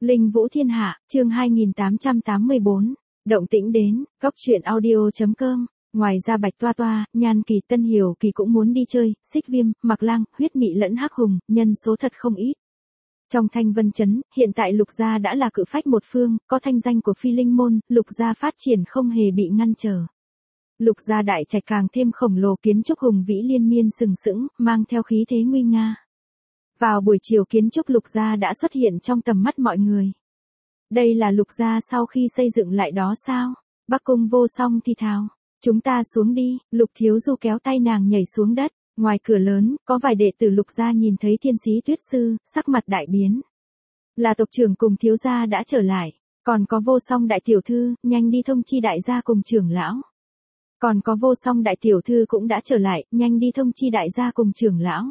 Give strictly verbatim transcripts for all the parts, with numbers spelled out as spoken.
Linh Vũ Thiên Hạ, chương hai nghìn tám trăm tám mươi bốn. Động tĩnh đến, cóc truyện audio.com. Ngoài ra Bạch Toa Toa, Nhan Kỳ, Tân Hiểu Kỳ cũng muốn đi chơi, Xích Viêm, Mạc Lang, Huyết Mị lẫn Hắc Hùng, nhân số thật không ít. Trong Thanh Vân Trấn, hiện tại Lục gia đã là cự phách một phương, có thanh danh của Phi Linh môn, Lục gia phát triển không hề bị ngăn trở. Lục gia đại trạch càng thêm khổng lồ, kiến trúc hùng vĩ liên miên sừng sững, mang theo khí thế nguy nga. Vào buổi chiều, kiến trúc Lục gia đã xuất hiện trong tầm mắt mọi người. Đây là Lục gia sau khi xây dựng lại đó sao? Bắc Cung Vô Song thì thào. Chúng ta xuống đi. Lục Thiếu Du kéo tay nàng nhảy xuống đất. Ngoài cửa lớn, có vài đệ tử Lục gia nhìn thấy Thiên Sĩ Tuyết Sư, sắc mặt đại biến. Là tộc trưởng cùng thiếu gia đã trở lại. Còn có Vô Song đại tiểu thư, nhanh đi thông chi đại gia cùng trưởng lão. Còn có Vô Song đại tiểu thư cũng đã trở lại, nhanh đi thông chi đại gia cùng trưởng lão.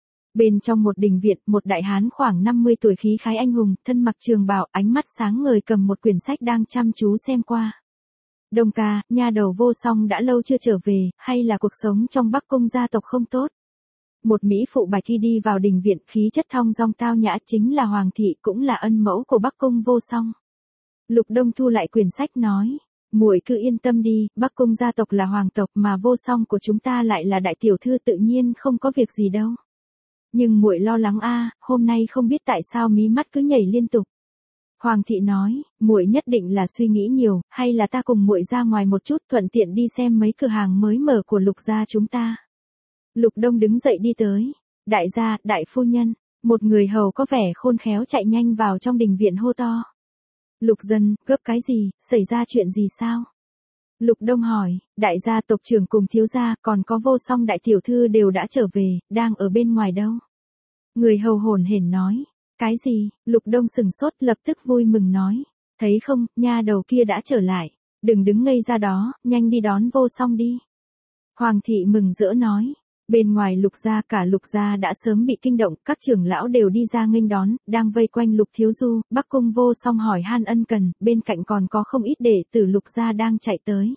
Bên trong một đình viện, một đại hán khoảng năm mươi tuổi khí khái anh hùng, thân mặc trường bào, ánh mắt sáng ngời cầm một quyển sách đang chăm chú xem qua. Đông ca, nha đầu Vô Song đã lâu chưa trở về, hay là cuộc sống trong Bắc Cung gia tộc không tốt? Một mỹ phụ Bạch Thi đi vào đình viện, khí chất thong dong tao nhã, chính là Hoàng thị, cũng là ân mẫu của Bắc Cung Vô Song. Lục Đông thu lại quyển sách nói, muội cứ yên tâm đi, Bắc Cung gia tộc là hoàng tộc mà Vô Song của chúng ta lại là đại tiểu thư, tự nhiên không có việc gì đâu. Nhưng muội lo lắng a, hôm nay không biết tại sao mí mắt cứ nhảy liên tục. Hoàng thị nói, muội nhất định là suy nghĩ nhiều, hay là ta cùng muội ra ngoài một chút, thuận tiện đi xem mấy cửa hàng mới mở của Lục gia chúng ta. Lục Đông đứng dậy đi tới. Đại gia, đại phu nhân, một người hầu có vẻ khôn khéo chạy nhanh vào trong đình viện hô to. Lục dân, gấp cái gì, xảy ra chuyện gì sao? Lục Đông hỏi, đại gia tộc trưởng cùng thiếu gia, còn có Vô Song đại tiểu thư đều đã trở về, đang ở bên ngoài đâu? Người hầu hổn hển nói, cái gì? Lục Đông sừng sốt, lập tức vui mừng nói, thấy không, nha đầu kia đã trở lại, đừng đứng ngây ra đó, nhanh đi đón Vô Song đi. Hoàng thị mừng rỡ nói, bên ngoài Lục gia, cả Lục gia đã sớm bị kinh động, các trưởng lão đều đi ra nghênh đón, đang vây quanh Lục Thiếu Du. Bắc Cung Vô Song hỏi han ân cần, bên cạnh còn có không ít đệ tử Lục gia đang chạy tới.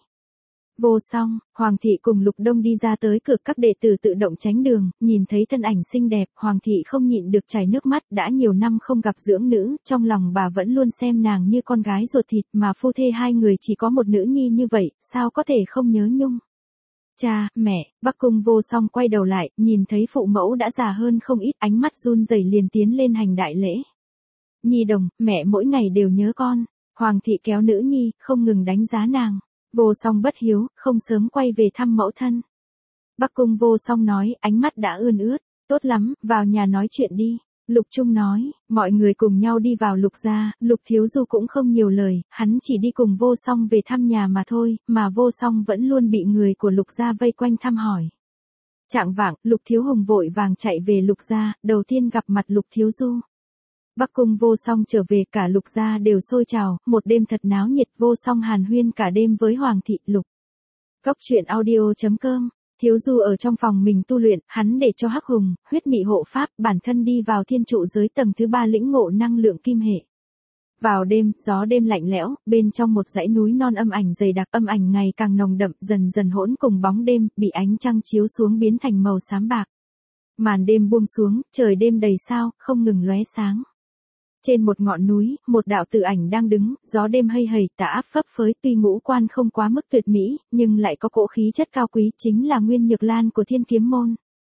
Vô Song, Hoàng thị cùng Lục Đông đi ra tới cửa, các đệ tử tự động tránh đường, nhìn thấy thân ảnh xinh đẹp, Hoàng thị không nhịn được chảy nước mắt, đã nhiều năm không gặp dưỡng nữ, trong lòng bà vẫn luôn xem nàng như con gái ruột thịt, mà phu thê hai người chỉ có một nữ nhi như vậy, sao có thể không nhớ nhung. Cha, mẹ, Bắc Cung Vô Song quay đầu lại, nhìn thấy phụ mẫu đã già hơn không ít, ánh mắt run rẩy liền tiến lên hành đại lễ. Nhi đồng, mẹ mỗi ngày đều nhớ con. Hoàng thị kéo nữ nhi, không ngừng đánh giá nàng. Vô Song bất hiếu, không sớm quay về thăm mẫu thân. Bắc Cung Vô Song nói, ánh mắt đã ươn ướt, tốt lắm, vào nhà nói chuyện đi. Lục Trung nói, mọi người cùng nhau đi vào Lục gia, Lục Thiếu Du cũng không nhiều lời, hắn chỉ đi cùng Vô Song về thăm nhà mà thôi, mà Vô Song vẫn luôn bị người của Lục gia vây quanh thăm hỏi. Trạng vạng, Lục Thiếu Hùng vội vàng chạy về Lục gia, đầu tiên gặp mặt Lục Thiếu Du. Bắc Cung Vô Song trở về, cả Lục gia đều sôi trào, một đêm thật náo nhiệt, Vô Song hàn huyên cả đêm với Hoàng thị. Lục Cóc truyện audio.com. Thiếu Du ở trong phòng mình tu luyện, hắn để cho Hắc Hùng, Huyết Mị hộ pháp, bản thân đi vào thiên trụ giới tầng thứ ba lĩnh ngộ năng lượng kim hệ. Vào đêm, gió đêm lạnh lẽo, bên trong một dãy núi non âm ảnh dày đặc, âm ảnh ngày càng nồng đậm, dần dần hỗn cùng bóng đêm, bị ánh trăng chiếu xuống biến thành màu xám bạc. Màn đêm buông xuống, trời đêm đầy sao, không ngừng lóe sáng. Trên một ngọn núi, một đạo tự ảnh đang đứng, gió đêm hây hầy, tà áp phấp phới, tuy ngũ quan không quá mức tuyệt mỹ, nhưng lại có cỗ khí chất cao quý, chính là Nguyên Nhược Lan của Thiên Kiếm môn.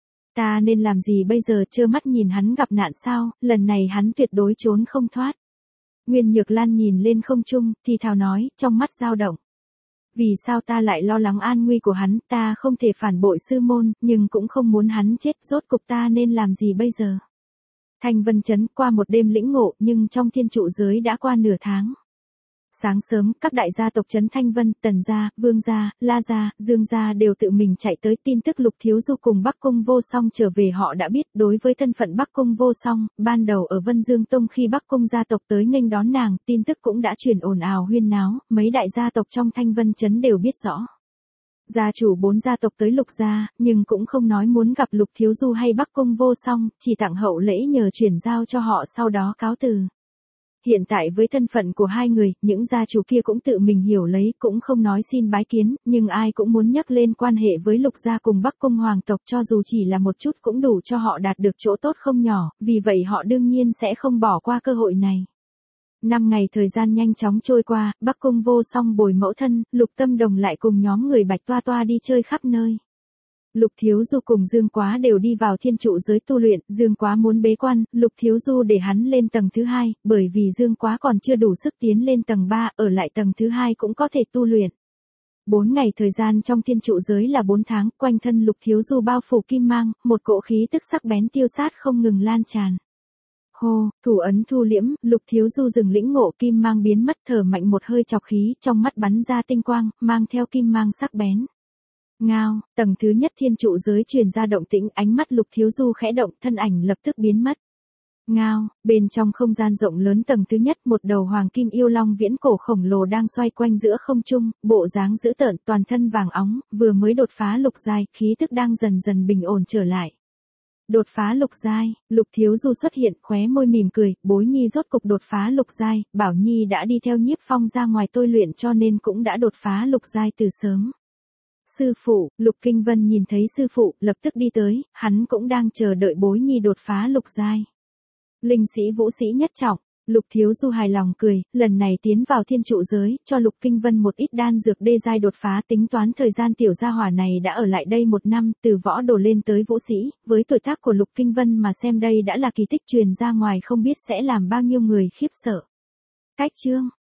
Ta nên làm gì bây giờ, trơ mắt nhìn hắn gặp nạn sao, lần này hắn tuyệt đối trốn không thoát. Nguyên Nhược Lan nhìn lên không trung, thì thào nói, trong mắt dao động. Vì sao ta lại lo lắng an nguy của hắn, ta không thể phản bội sư môn, nhưng cũng không muốn hắn chết, rốt cục ta nên làm gì bây giờ? Thanh Vân Trấn, qua một đêm lĩnh ngộ, nhưng trong thiên trụ giới đã qua nửa tháng. Sáng sớm, các đại gia tộc trấn Thanh Vân, Tần gia, Vương gia, La gia, Dương gia đều tự mình chạy tới. Tin tức Lục Thiếu Du cùng Bắc Cung Vô Song trở về họ đã biết. Đối với thân phận Bắc Cung Vô Song, ban đầu ở Vân Dương Tông khi Bắc Cung gia tộc tới nghênh đón nàng, tin tức cũng đã truyền ồn ào huyên náo, mấy đại gia tộc trong Thanh Vân Trấn đều biết rõ. Gia chủ bốn gia tộc tới Lục gia, nhưng cũng không nói muốn gặp Lục Thiếu Du hay Bắc Cung Vô Song, chỉ tặng hậu lễ nhờ chuyển giao cho họ, sau đó cáo từ. Hiện tại với thân phận của hai người, những gia chủ kia cũng tự mình hiểu lấy, cũng không nói xin bái kiến, nhưng ai cũng muốn nhắc lên quan hệ với Lục gia cùng Bắc Cung hoàng tộc, cho dù chỉ là một chút cũng đủ cho họ đạt được chỗ tốt không nhỏ, vì vậy họ đương nhiên sẽ không bỏ qua cơ hội này. Năm ngày thời gian nhanh chóng trôi qua, Bắc Cung vô song bồi mẫu thân, Lục Tâm Đồng lại cùng nhóm người Bạch Toa Toa đi chơi khắp nơi. Lục Thiếu Du cùng Dương Quá đều đi vào thiên trụ giới tu luyện, Dương Quá muốn bế quan, Lục Thiếu Du để hắn lên tầng thứ hai, bởi vì Dương Quá còn chưa đủ sức tiến lên tầng ba, ở lại tầng thứ hai cũng có thể tu luyện. Bốn ngày thời gian trong thiên trụ giới là bốn tháng, quanh thân Lục Thiếu Du bao phủ kim mang, một cỗ khí tức sắc bén tiêu sát không ngừng lan tràn. Hô, thủ ấn thu liễm, Lục Thiếu Du dừng lĩnh ngộ, kim mang biến mất, thở mạnh một hơi chọc khí, trong mắt bắn ra tinh quang, mang theo kim mang sắc bén. Ngao, tầng thứ nhất thiên trụ giới truyền ra động tĩnh, ánh mắt Lục Thiếu Du khẽ động, thân ảnh lập tức biến mất. Ngao, bên trong không gian rộng lớn tầng thứ nhất, một đầu hoàng kim yêu long viễn cổ khổng lồ đang xoay quanh giữa không trung, bộ dáng dữ tợn, toàn thân vàng óng, vừa mới đột phá lục giai, khí tức đang dần dần bình ổn trở lại. Đột phá lục giai, Lục Thiếu Du xuất hiện, khóe môi mỉm cười, Bối Nhi rốt cục đột phá lục giai, Bảo Nhi đã đi theo Nhiếp Phong ra ngoài tôi luyện cho nên cũng đã đột phá lục giai từ sớm. Sư phụ, Lục Kinh Vân nhìn thấy sư phụ, lập tức đi tới, hắn cũng đang chờ đợi Bối Nhi đột phá lục giai. Linh sĩ vũ sĩ nhất trọng, Lục Thiếu Du hài lòng cười, lần này tiến vào thiên trụ giới, cho Lục Kinh Vân một ít đan dược đê giai đột phá, tính toán thời gian tiểu gia hỏa này đã ở lại đây một năm, từ võ đồ lên tới vũ sĩ, với tuổi tác của Lục Kinh Vân mà xem đây đã là kỳ tích truyền ra ngoài không biết sẽ làm bao nhiêu người khiếp sợ. Cách chương